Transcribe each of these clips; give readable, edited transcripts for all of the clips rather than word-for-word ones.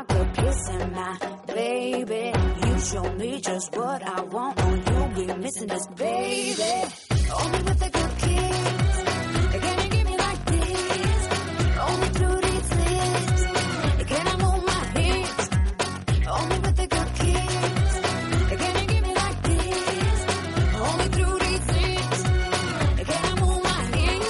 like a kiss and my baby. You show me just what I want, or you'll be missing this, baby. Only with a good kiss, can you give me like this? Only through these lips, can I move my hips? Only with a good kiss, can you give me like this? Only through these lips, can I move my hips?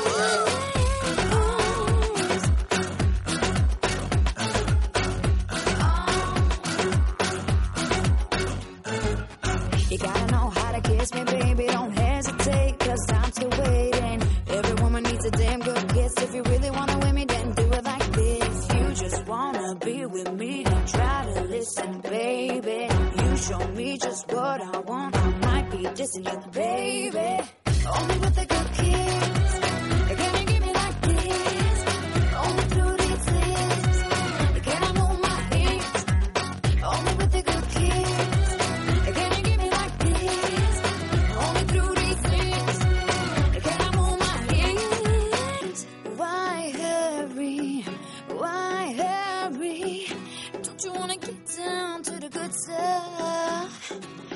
You gotta know how to kiss me, baby, don't hesitate, 'cause I'm still waiting. Every woman needs a damn good kiss. If you really wanna win me, then do it like this. You just wanna be with me, don't try to listen, baby. You show me just what I want, I might be dissing you, baby. Only with a good kiss, can you give me like this? Only through these lips, can I move my hips? Only with a good kiss, can you give me like this? Only through these lips, can I move my hips? Why hurry? Why hurry? Don't you wanna get down to the good stuff?